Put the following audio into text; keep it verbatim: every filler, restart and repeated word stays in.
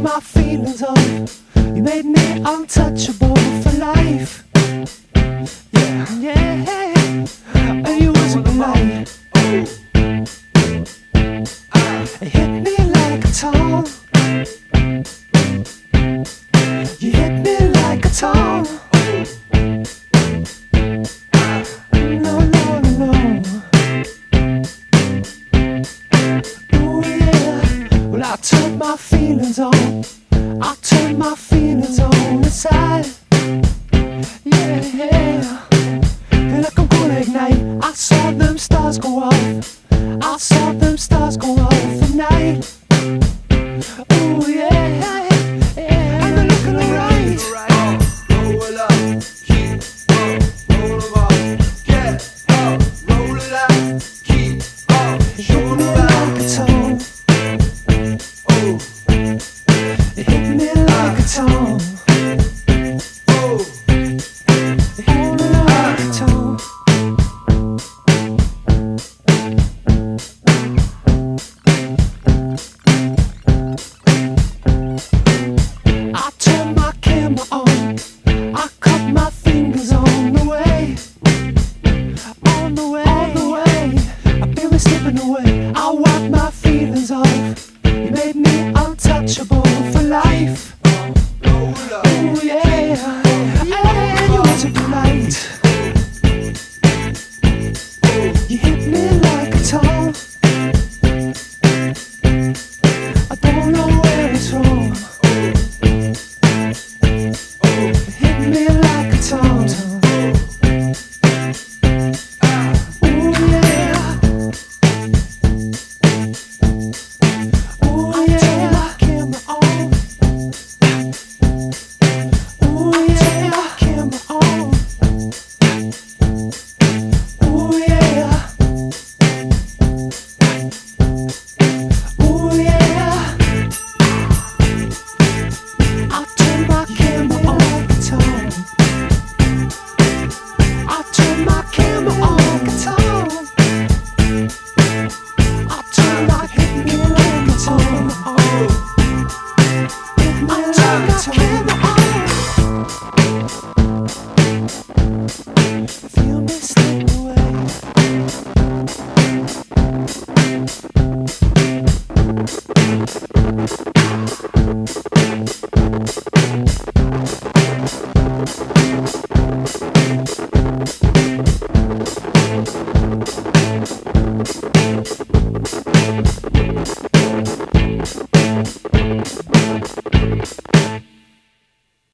my feelings on. You made me untouchable for life. Yeah, yeah. And you wasn't polite. It hit me like a ton. You hit me like a ton. No, no, no, no. Oh yeah. Well, I turned my feelings on. I turned my feelings on inside. Yeah, yeah. Feel like I'm gonna ignite. I saw them stars go off. I saw them stars go off at night. Oh yeah, yeah. And they're looking alright. Roll up, keep up, roll up, get up, roll it out, keep up, Hit me like a ton. oh, It hit me like a ton. oh, It hit me like a ton. I turned my camera on. I cut my fingers on the way. On the way, on the way. I feel me slipping away. I wipe my feelings off. You made me untouchable for life. roll up, Oh yeah, and you wasn't polite. You hit me like a ton. I don't know where it's from. It hit me like a ton. Oh yeah. Oh yeah. Camera on. Oh yeah. Camera on. Oh yeah. Oh yeah. I turn my camera on like a ton. I turn my camera on like a ton. I turn my camera on like a ton. Hit me like a ton.